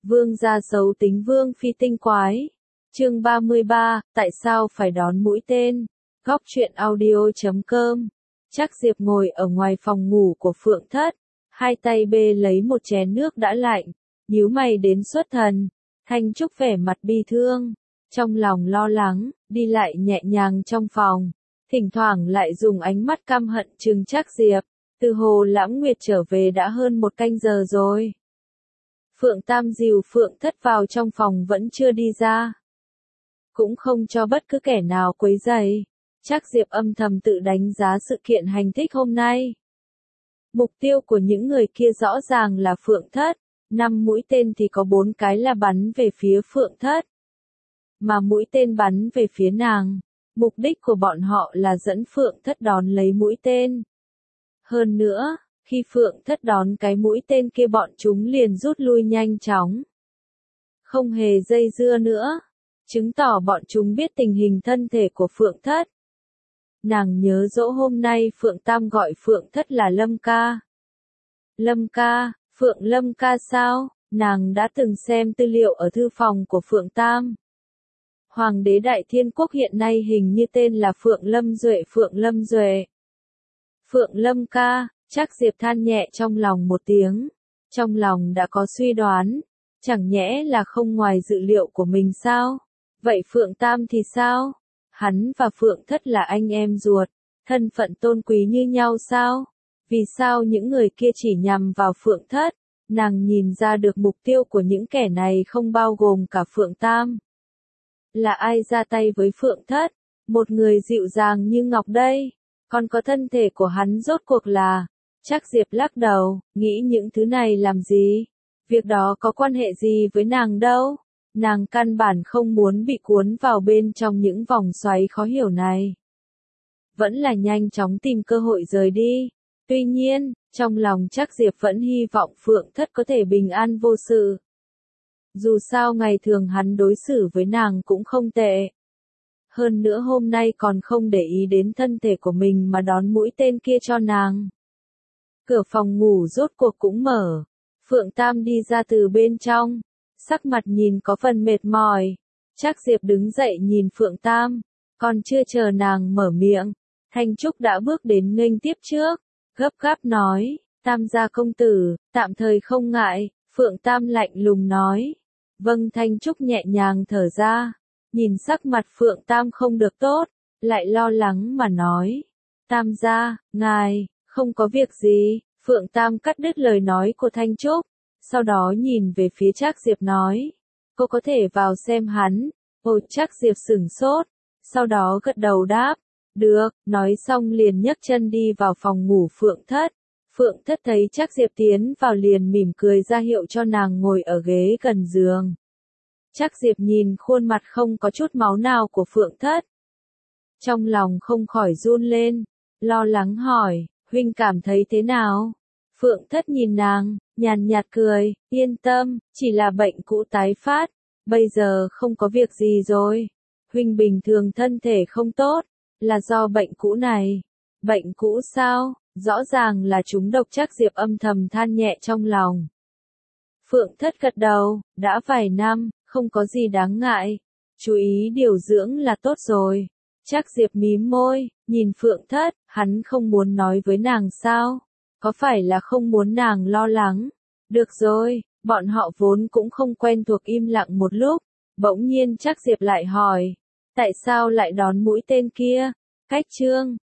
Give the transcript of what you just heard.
Vương gia xấu tính Vương phi tinh quái. Chương 33, tại sao phải đón mũi tên? Góc truyện audio.com. Trác Diệp ngồi ở ngoài phòng ngủ của Phượng Thất, hai tay bê lấy một chén nước đã lạnh, nhíu mày đến xuất thần. Thanh Trúc vẻ mặt bi thương, trong lòng lo lắng, đi lại nhẹ nhàng trong phòng, thỉnh thoảng lại dùng ánh mắt căm hận trừng Trác Diệp. Từ Hồ Lãng Nguyệt trở về đã hơn một canh giờ rồi. Phượng Tam dìu Phượng Thất vào trong phòng vẫn chưa đi ra, cũng không cho bất cứ kẻ nào quấy rầy. Trác Diệp âm thầm tự đánh giá sự kiện hành thích hôm nay. Mục tiêu của những người kia rõ ràng là Phượng Thất, 5 mũi tên thì có 4 cái là bắn về phía Phượng Thất, mà mũi tên bắn về phía nàng. Mục đích của bọn họ là dẫn Phượng Thất đón lấy mũi tên. Hơn nữa, khi Phượng Thất đón cái mũi tên kia bọn chúng liền rút lui nhanh chóng, không hề dây dưa nữa, chứng tỏ bọn chúng biết tình hình thân thể của Phượng Thất. Nàng nhớ dỗ hôm nay Phượng Tam gọi Phượng Thất là Lâm ca. Lâm ca, Phượng Lâm ca sao? Nàng đã từng xem tư liệu ở thư phòng của Phượng Tam. Hoàng đế Đại Thiên Quốc hiện nay hình như tên là Phượng Lâm Duệ. Phượng Lâm Duệ. Phượng Lâm ca, Trác Diệp than nhẹ trong lòng một tiếng. Trong lòng đã có suy đoán, chẳng nhẽ là không ngoài dự liệu của mình sao? Vậy Phượng Tam thì sao? Hắn và Phượng Thất là anh em ruột, thân phận tôn quý như nhau sao? Vì sao những người kia chỉ nhằm vào Phượng Thất? Nàng nhìn ra được mục tiêu của những kẻ này không bao gồm cả Phượng Tam. Là ai ra tay với Phượng Thất? Một người dịu dàng như ngọc đây, còn có thân thể của hắn rốt cuộc là... Trác Diệp lắc đầu, nghĩ những thứ này làm gì? Việc đó có quan hệ gì với nàng đâu? Nàng căn bản không muốn bị cuốn vào bên trong những vòng xoáy khó hiểu này. Vẫn là nhanh chóng tìm cơ hội rời đi. Tuy nhiên, trong lòng Trác Diệp vẫn hy vọng Phượng Thất có thể bình an vô sự. Dù sao ngày thường hắn đối xử với nàng cũng không tệ. Hơn nữa hôm nay còn không để ý đến thân thể của mình mà đón mũi tên kia cho nàng. Cửa phòng ngủ rốt cuộc cũng mở. Phượng Tam đi ra từ bên trong, sắc mặt nhìn có phần mệt mỏi. Trác Diệp đứng dậy nhìn Phượng Tam, còn chưa chờ nàng mở miệng, Thanh Trúc đã bước đến nghênh tiếp trước, gấp gáp nói, Tam gia công tử, tạm thời không ngại. Phượng Tam lạnh lùng nói, vâng. Thanh Trúc nhẹ nhàng thở ra, nhìn sắc mặt Phượng Tam không được tốt, lại lo lắng mà nói, Tam gia, ngài, không có việc gì. Phượng Tam cắt đứt lời nói của Thanh Trúc, sau đó nhìn về phía Trác Diệp nói, cô có thể vào xem hắn. Ồ, Trác Diệp sửng sốt, sau đó gật đầu đáp, được, nói xong liền nhấc chân đi vào phòng ngủ Phượng Thất. Phượng Thất thấy Trác Diệp tiến vào liền mỉm cười ra hiệu cho nàng ngồi ở ghế gần giường. Trác Diệp nhìn khuôn mặt không có chút máu nào của Phượng Thất, trong lòng không khỏi run lên, lo lắng hỏi, huynh cảm thấy thế nào? Phượng Thất nhìn nàng, nhàn nhạt cười, yên tâm, chỉ là bệnh cũ tái phát, bây giờ không có việc gì rồi. Huynh bình thường thân thể không tốt, là do bệnh cũ này. Bệnh cũ sao? Rõ ràng là trúng độc. Trác Diệp âm thầm than nhẹ trong lòng. Phượng Thất gật đầu, đã vài năm, không có gì đáng ngại, chú ý điều dưỡng là tốt rồi. Trác Diệp mím môi, nhìn Phượng Thất, hắn không muốn nói với nàng sao? Có phải là không muốn nàng lo lắng? Được rồi, bọn họ vốn cũng không quen thuộc, im lặng một lúc, bỗng nhiên Trác Diệp lại hỏi, tại sao lại đón mũi tên kia? Cách chương